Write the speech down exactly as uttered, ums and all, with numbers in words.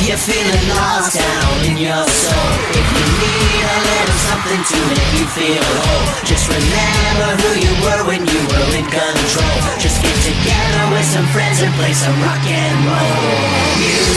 You're feeling lost down in your soul. If you need a little something to make you feel whole, just remember who you were when you were in control. Just get together with some friends and play some rock and roll. You